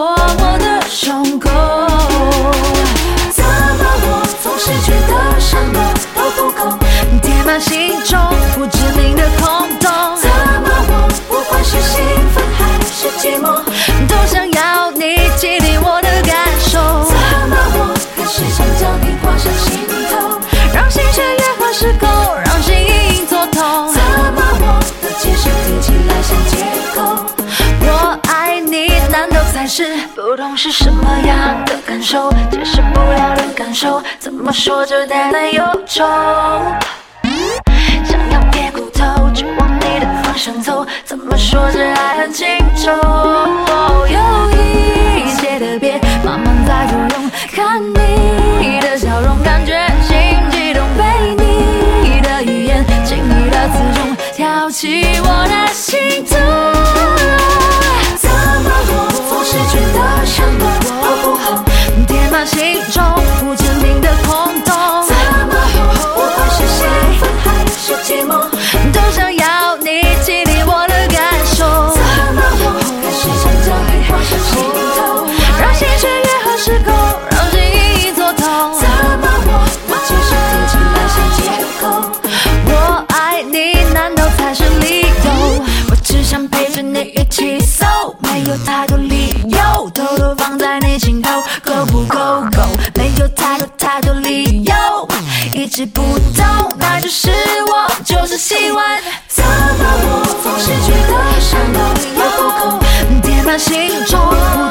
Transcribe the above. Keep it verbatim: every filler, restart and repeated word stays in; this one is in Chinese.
我的胸口。怎么我总是觉得什么都不够，填满心中不知名的空洞。怎么我不管是兴奋还是寂寞，都想要你激励我的感受。怎么我还是想将你挂上心头，让心弦越合适够，让心隐隐作痛。怎么我的解释听起来像借口？我爱你难道才是不懂是什么样的感受？解释不了的感受，怎么说着淡淡忧愁。想要别骨头，就往你的方向走，怎么说着爱很清楚。有一些的别慢慢在作用，看你的笑容，感觉心悸动，被你的语言轻易的刺中，挑起我的心痛。怎么我总是觉得什么都不好，填满心中不知名的空洞。怎么我不管是兴奋还是寂寞，都想要你激励我的感受。怎么我开始想将你挂上心头，让心弦越合适够，让心隐隐作痛。怎么我我解释听起来像借口？我爱你难道才是理由？我只想陪着你一起走，没有太多理由，偷偷放在你心头，够不够够？没有太多太多理由，一直不懂，那就是我，就是喜欢。怎么我总是觉得什么都不够，填满心中。